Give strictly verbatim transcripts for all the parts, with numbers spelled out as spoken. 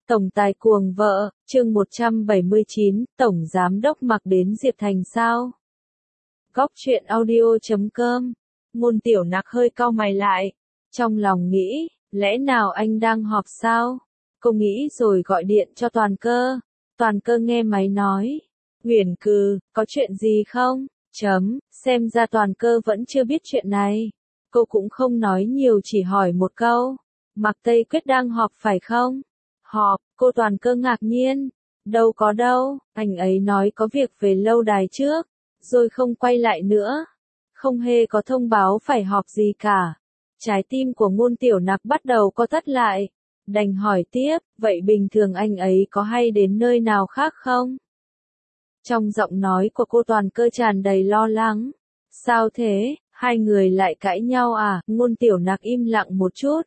Tổng tài cuồng vợ, chương một trăm bảy mươi chín, Tổng Giám đốc mặc đến Diệp Thành sao? Góc truyện audio chấm com. Ngôn Tiểu Nặc hơi cau mày lại. Trong lòng nghĩ, lẽ nào anh đang họp sao? Cô nghĩ rồi gọi điện cho Toàn Cơ. Toàn Cơ nghe máy nói. Uyển Cừ, có chuyện gì không? Chấm, xem ra Toàn Cơ vẫn chưa biết chuyện này. Cô cũng không nói nhiều, chỉ hỏi một câu. Mạc Tây Quyết đang họp phải không? Họp, cô Toàn Cơ ngạc nhiên. Đâu có đâu, anh ấy nói có việc về lâu đài trước, rồi không quay lại nữa. Không hề có thông báo phải họp gì cả. Trái tim của Ngôn Tiểu Nặc bắt đầu co thắt lại. Đành hỏi tiếp, vậy bình thường anh ấy có hay đến nơi nào khác không? Trong giọng nói của cô Toàn Cơ tràn đầy lo lắng. Sao thế, hai người lại cãi nhau à? Ngôn Tiểu Nặc im lặng một chút.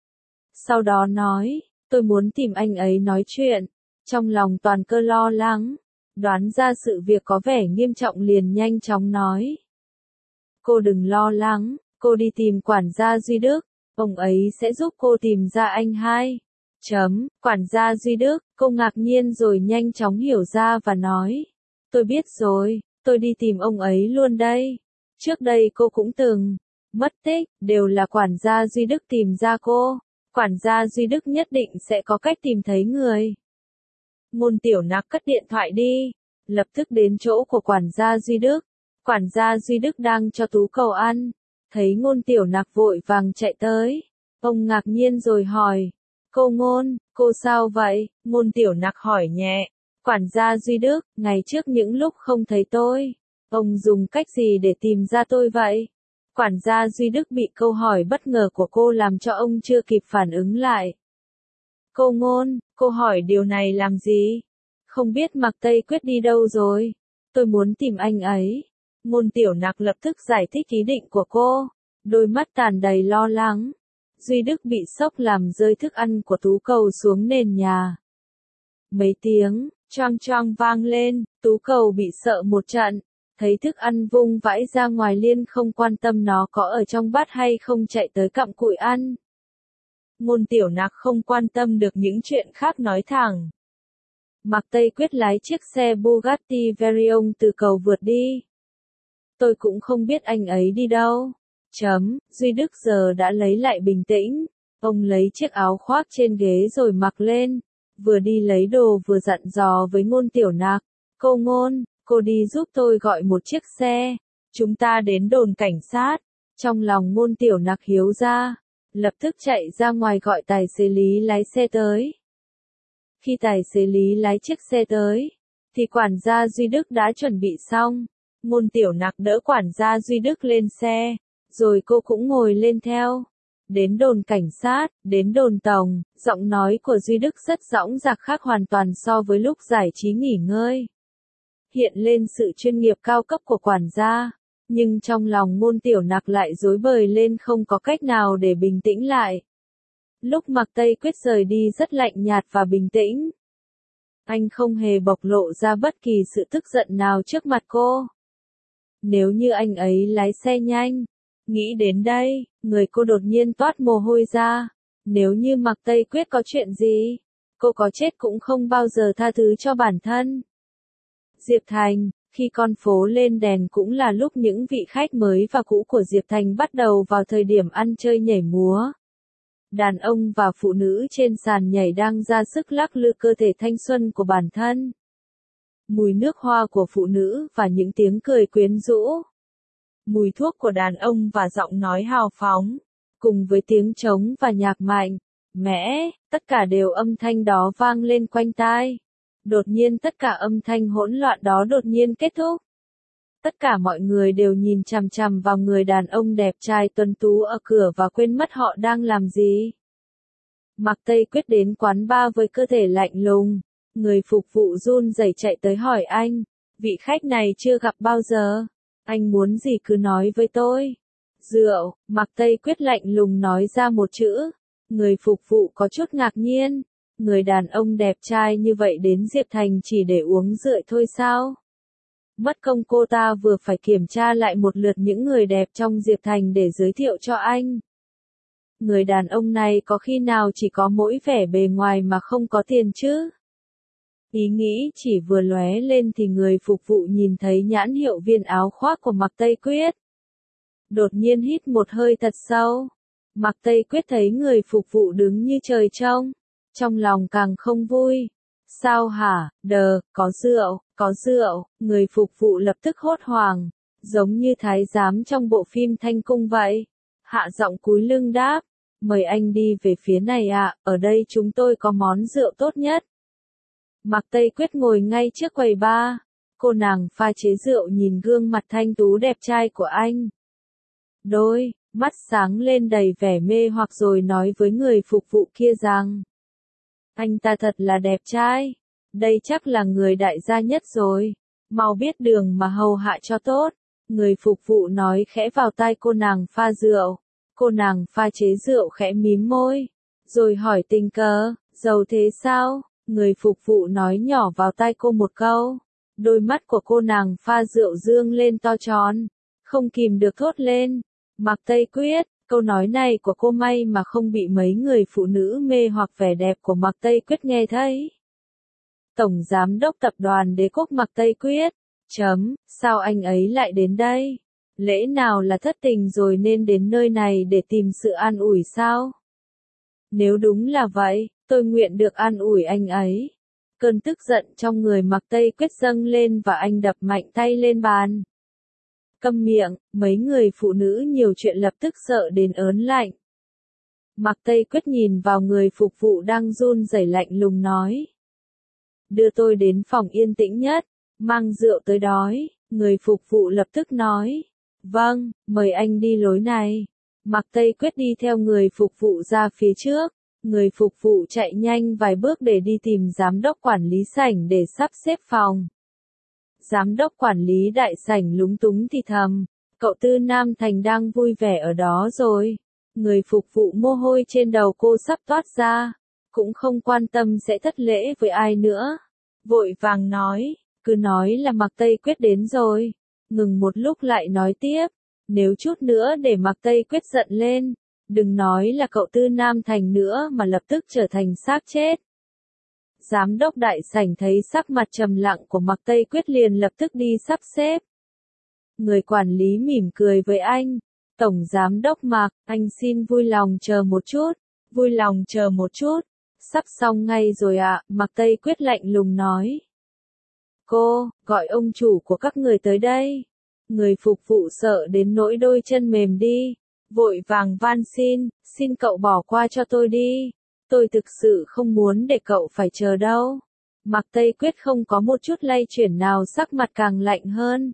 Sau đó nói, tôi muốn tìm anh ấy nói chuyện. Trong lòng Toàn Cơ lo lắng, đoán ra sự việc có vẻ nghiêm trọng liền nhanh chóng nói. Cô đừng lo lắng, cô đi tìm quản gia Duy Đức, ông ấy sẽ giúp cô tìm ra anh hai. Chấm, quản gia Duy Đức, cô ngạc nhiên rồi nhanh chóng hiểu ra và nói. Tôi biết rồi, tôi đi tìm ông ấy luôn đây. Trước đây cô cũng từng mất tích, đều là quản gia Duy Đức tìm ra cô. Quản gia Duy Đức nhất định sẽ có cách tìm thấy người. Ngôn Tiểu Nặc cất điện thoại đi, lập tức đến chỗ của quản gia Duy Đức. Quản gia Duy Đức đang cho Tú Cầu ăn, thấy Ngôn Tiểu Nặc vội vàng chạy tới. Ông ngạc nhiên rồi hỏi, cô Ngôn, cô sao vậy? Ngôn Tiểu Nặc hỏi nhẹ. Quản gia Duy Đức, ngày trước những lúc không thấy tôi, ông dùng cách gì để tìm ra tôi vậy? Quản gia Duy Đức bị câu hỏi bất ngờ của cô làm cho ông chưa kịp phản ứng lại. Cô Ngôn, cô hỏi điều này làm gì? Không biết Mạc Tây Quyết đi đâu rồi? Tôi muốn tìm anh ấy. Ngôn Tiểu Nặc lập tức giải thích ý định của cô, đôi mắt tràn đầy lo lắng. Duy Đức bị sốc làm rơi thức ăn của Tú Cầu xuống nền nhà. Mấy tiếng, choang choang vang lên, Tú Cầu bị sợ một trận. Thấy thức ăn vung vãi ra ngoài liên không quan tâm nó có ở trong bát hay không chạy tới cặm cụi ăn. Ngôn Tiểu Nặc không quan tâm được những chuyện khác nói thẳng. Mạc Tây Quyết lái chiếc xe Bugatti Veyron từ cầu vượt đi. Tôi cũng không biết anh ấy đi đâu. Chấm, Duy Đức giờ đã lấy lại bình tĩnh. Ông lấy chiếc áo khoác trên ghế rồi mặc lên. Vừa đi lấy đồ vừa dặn dò với Ngôn Tiểu Nặc. Cô Ngôn, cô đi giúp tôi gọi một chiếc xe. Chúng ta đến đồn cảnh sát. Trong lòng Ngôn Tiểu Nặc hiếu ra. Lập tức chạy ra ngoài gọi tài xế Lý lái xe tới. Khi tài xế Lý lái chiếc xe tới, thì quản gia Duy Đức đã chuẩn bị xong. Ngôn Tiểu Nặc đỡ quản gia Duy Đức lên xe, rồi cô cũng ngồi lên theo. Đến đồn cảnh sát, đến đồn tổng, giọng nói của Duy Đức rất dõng dạc khác hoàn toàn so với lúc giải trí nghỉ ngơi. Hiện lên sự chuyên nghiệp cao cấp của quản gia, nhưng trong lòng Ngôn Tiểu Nặc lại rối bời lên không có cách nào để bình tĩnh lại. Lúc Mạc Tây Quyết rời đi rất lạnh nhạt và bình tĩnh. Anh không hề bộc lộ ra bất kỳ sự tức giận nào trước mặt cô. Nếu như anh ấy lái xe nhanh, nghĩ đến đây, người cô đột nhiên toát mồ hôi ra. Nếu như Mạc Tây Quyết có chuyện gì, cô có chết cũng không bao giờ tha thứ cho bản thân. Diệp Thành, khi con phố lên đèn cũng là lúc những vị khách mới và cũ của Diệp Thành bắt đầu vào thời điểm ăn chơi nhảy múa. Đàn ông và phụ nữ trên sàn nhảy đang ra sức lắc lư cơ thể thanh xuân của bản thân. Mùi nước hoa của phụ nữ và những tiếng cười quyến rũ. Mùi thuốc của đàn ông và giọng nói hào phóng. Cùng với tiếng trống và nhạc mạnh, mẽ, tất cả đều âm thanh đó vang lên quanh tai. Đột nhiên tất cả âm thanh hỗn loạn đó đột nhiên kết thúc. Tất cả mọi người đều nhìn chằm chằm vào người đàn ông đẹp trai tuấn tú ở cửa và quên mất họ đang làm gì. Mạc Tây Quyết đến quán bar với cơ thể lạnh lùng. Người phục vụ run rẩy chạy tới hỏi anh, vị khách này chưa gặp bao giờ. Anh muốn gì cứ nói với tôi. Rượu, Mạc Tây Quyết lạnh lùng nói ra một chữ. Người phục vụ có chút ngạc nhiên. Người đàn ông đẹp trai như vậy đến Diệp Thành chỉ để uống rượu thôi sao? Mất công cô ta vừa phải kiểm tra lại một lượt những người đẹp trong Diệp Thành để giới thiệu cho anh. Người đàn ông này có khi nào chỉ có mỗi vẻ bề ngoài mà không có tiền chứ? Ý nghĩ chỉ vừa lóe lên thì người phục vụ nhìn thấy nhãn hiệu viên áo khoác của Mạc Tây Quyết. Đột nhiên hít một hơi thật sâu. Mạc Tây Quyết thấy người phục vụ đứng như trời trông. Trong lòng càng không vui. Sao hả, đờ, có rượu, có rượu, người phục vụ lập tức hốt hoảng. Giống như thái giám trong bộ phim Thanh Cung vậy. Hạ giọng cúi lưng đáp. Mời anh đi về phía này ạ, ở đây chúng tôi có món rượu tốt nhất. Mạc Tây Quyết ngồi ngay trước quầy bar. Cô nàng pha chế rượu nhìn gương mặt thanh tú đẹp trai của anh. Đôi mắt sáng lên đầy vẻ mê hoặc rồi nói với người phục vụ kia rằng. Anh ta thật là đẹp trai. Đây chắc là người đại gia nhất rồi. Mau biết đường mà hầu hạ cho tốt. Người phục vụ nói khẽ vào tai cô nàng pha rượu. Cô nàng pha chế rượu khẽ mím môi. Rồi hỏi tình cờ, giàu thế sao? Người phục vụ nói nhỏ vào tai cô một câu. Đôi mắt của cô nàng pha rượu dương lên to tròn. Không kìm được thốt lên. Mạc Tây Quyết, câu nói này của cô may mà không bị mấy người phụ nữ mê hoặc vẻ đẹp của Mạc Tây Quyết nghe thấy. Tổng Giám đốc Tập đoàn Đế Quốc Mạc Tây Quyết. Chấm, sao anh ấy lại đến đây? Lẽ nào là thất tình rồi nên đến nơi này để tìm sự an ủi sao? Nếu đúng là vậy, tôi nguyện được an ủi anh ấy. Cơn tức giận trong người Mạc Tây Quyết dâng lên và anh đập mạnh tay lên bàn. Câm miệng, mấy người phụ nữ nhiều chuyện lập tức sợ đến ớn lạnh. Mạc Tây Quyết nhìn vào người phục vụ đang run rẩy lạnh lùng nói. Đưa tôi đến phòng yên tĩnh nhất, mang rượu tới đói, người phục vụ lập tức nói. Vâng, mời anh đi lối này. Mạc Tây Quyết đi theo người phục vụ ra phía trước. Người phục vụ chạy nhanh vài bước để đi tìm giám đốc quản lý sảnh để sắp xếp phòng. Giám đốc quản lý đại sảnh lúng túng thì thầm, cậu Tư Nam Thành đang vui vẻ ở đó rồi. Người phục vụ mồ hôi trên đầu cô sắp toát ra, cũng không quan tâm sẽ thất lễ với ai nữa. Vội vàng nói, cứ nói là Mạc Tây Quyết đến rồi. Ngừng một lúc lại nói tiếp, nếu chút nữa để Mạc Tây Quyết giận lên, đừng nói là cậu Tư Nam Thành nữa mà lập tức trở thành xác chết. Giám đốc đại sảnh thấy sắc mặt trầm lặng của Mạc Tây Quyết liền lập tức đi sắp xếp. Người quản lý mỉm cười với anh. Tổng Giám đốc Mạc, anh xin vui lòng chờ một chút. Vui lòng chờ một chút. Sắp xong ngay rồi ạ, à, Mạc Tây Quyết lạnh lùng nói. Cô, gọi ông chủ của các người tới đây. Người phục vụ sợ đến nỗi đôi chân mềm đi. Vội vàng van xin, xin cậu bỏ qua cho tôi đi. Tôi thực sự không muốn để cậu phải chờ đâu. Mạc Tây Quyết không có một chút lay chuyển nào, sắc mặt càng lạnh hơn.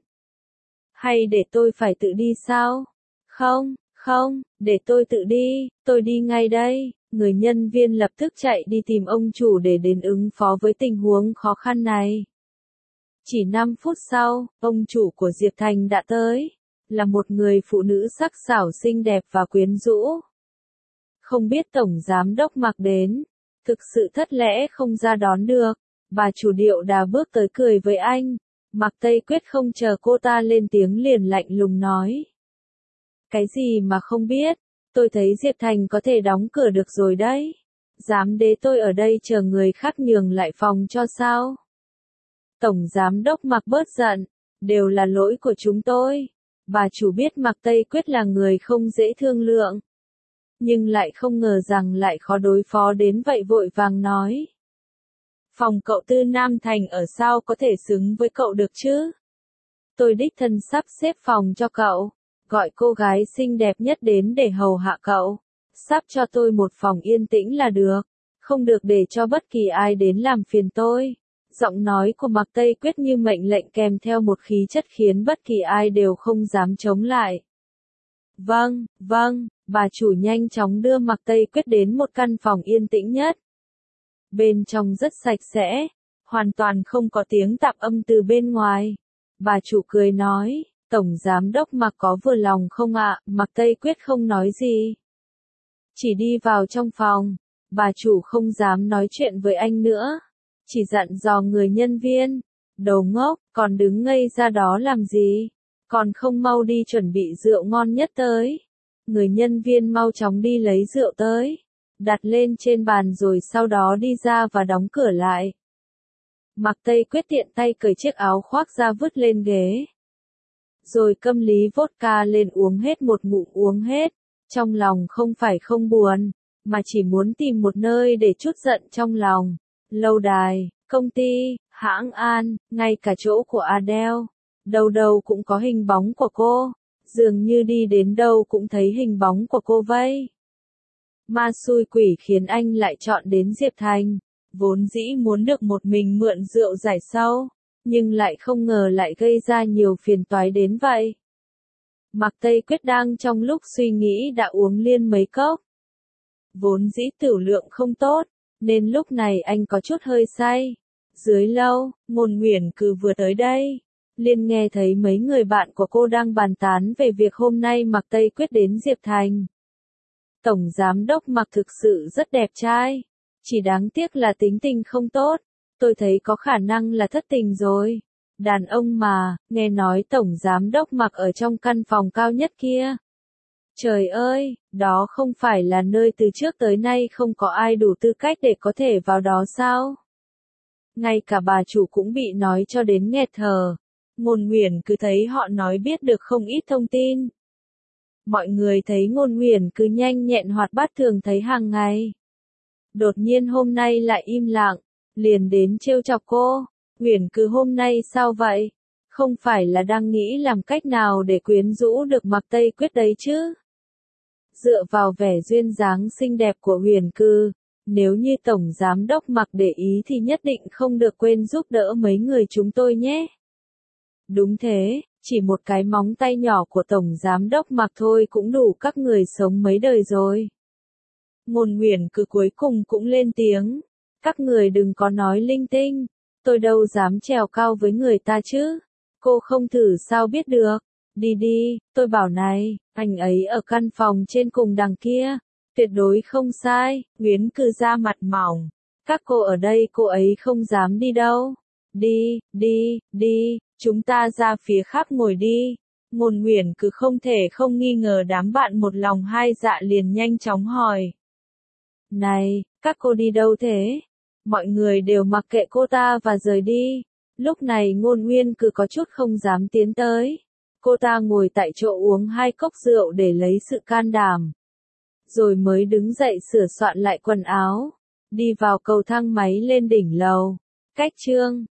Hay để tôi phải tự đi sao? Không, không, để tôi tự đi, tôi đi ngay đây. Người nhân viên lập tức chạy đi tìm ông chủ để đến ứng phó với tình huống khó khăn này. Chỉ năm phút sau, ông chủ của Diệp Thành đã tới. Là một người phụ nữ sắc sảo xinh đẹp và quyến rũ. Không biết Tổng Giám đốc Mạc đến. Thực sự thất lễ không ra đón được. Bà chủ điệu đà bước tới cười với anh. Mạc Tây Quyết không chờ cô ta lên tiếng liền lạnh lùng nói. Cái gì mà không biết. Tôi thấy Diệp Thành có thể đóng cửa được rồi đấy. Dám để tôi ở đây chờ người khác nhường lại phòng cho sao? Tổng Giám đốc Mạc bớt giận. Đều là lỗi của chúng tôi. Bà chủ biết Mạc Tây Quyết là người không dễ thương lượng. Nhưng lại không ngờ rằng lại khó đối phó đến vậy, vội vàng nói. Phòng cậu Tư Nam Thành ở sao có thể xứng với cậu được chứ? Tôi đích thân sắp xếp phòng cho cậu. Gọi cô gái xinh đẹp nhất đến để hầu hạ cậu. Sắp cho tôi một phòng yên tĩnh là được. Không được để cho bất kỳ ai đến làm phiền tôi. Giọng nói của Mạc Tây Quyết như mệnh lệnh kèm theo một khí chất khiến bất kỳ ai đều không dám chống lại. Vâng, vâng, bà chủ nhanh chóng đưa Mạc Tây Quyết đến một căn phòng yên tĩnh nhất. Bên trong rất sạch sẽ, hoàn toàn không có tiếng tạp âm từ bên ngoài. Bà chủ cười nói, Tổng Giám đốc Mạc có vừa lòng không ạ? Mạc Tây Quyết không nói gì. Chỉ đi vào trong phòng, bà chủ không dám nói chuyện với anh nữa. Chỉ dặn dò người nhân viên, đồ ngốc, còn đứng ngây ra đó làm gì? Còn không mau đi chuẩn bị rượu ngon nhất tới. Người nhân viên mau chóng đi lấy rượu tới, đặt lên trên bàn rồi sau đó đi ra và đóng cửa lại. Mạc Tây Quyết tiện tay cởi chiếc áo khoác ra vứt lên ghế. Rồi câm lý vodka lên uống hết một ngụm uống hết, trong lòng không phải không buồn, mà chỉ muốn tìm một nơi để trút giận trong lòng. Lâu đài, công ty, hãng An, ngay cả chỗ của Adele, đâu đâu cũng có hình bóng của cô, dường như đi đến đâu cũng thấy hình bóng của cô vậy. Ma xui quỷ khiến anh lại chọn đến Diệp Thành, vốn dĩ muốn được một mình mượn rượu giải sầu, nhưng lại không ngờ lại gây ra nhiều phiền toái đến vậy. Mạc Tây Quyết đang trong lúc suy nghĩ đã uống liên mấy cốc. Vốn dĩ tửu lượng không tốt, nên lúc này anh có chút hơi say. Dưới lâu, Ngôn Nguyền Cừ vừa tới đây, liền nghe thấy mấy người bạn của cô đang bàn tán về việc hôm nay Mạc Tây Quyết đến Diệp Thành. Tổng giám đốc Mạc thực sự rất đẹp trai, chỉ đáng tiếc là tính tình không tốt, tôi thấy có khả năng là thất tình rồi. Đàn ông mà, nghe nói tổng giám đốc Mạc ở trong căn phòng cao nhất kia. Trời ơi, đó không phải là nơi từ trước tới nay không có ai đủ tư cách để có thể vào đó sao? Ngay cả bà chủ cũng bị nói cho đến nghẹt thở. Ngôn Nguyền cứ thấy họ nói biết được không ít thông tin. Mọi người thấy Ngôn Nguyền cứ nhanh nhẹn hoạt bát thường thấy hàng ngày. Đột nhiên hôm nay lại im lặng, liền đến trêu chọc cô. Nguyền cứ hôm nay sao vậy? Không phải là đang nghĩ làm cách nào để quyến rũ được Mạc Tây Quyết đấy chứ? Dựa vào vẻ duyên dáng xinh đẹp của Huyền Cư, nếu như tổng giám đốc Mạc để ý thì nhất định không được quên giúp đỡ mấy người chúng tôi nhé. Đúng thế, chỉ một cái móng tay nhỏ của tổng giám đốc Mạc thôi cũng đủ các người sống mấy đời rồi. Ngôn Nguyền Cư cuối cùng cũng lên tiếng, các người đừng có nói linh tinh, tôi đâu dám trèo cao với người ta chứ, cô không thử sao biết được. Đi đi, tôi bảo này, anh ấy ở căn phòng trên cùng đằng kia, tuyệt đối không sai. Nguyền Cư ra mặt mỏng, các cô ở đây cô ấy không dám đi đâu. Đi, đi, đi, chúng ta ra phía khác ngồi đi. Ngôn Nguyền Cư không thể không nghi ngờ đám bạn một lòng hai dạ liền nhanh chóng hỏi. Này, các cô đi đâu thế? Mọi người đều mặc kệ cô ta và rời đi. Lúc này Ngôn Nguyền Cư có chút không dám tiến tới. Cô ta ngồi tại chỗ uống hai cốc rượu để lấy sự can đảm. Rồi mới đứng dậy sửa soạn lại quần áo. Đi vào cầu thang máy lên đỉnh lầu. Cách chương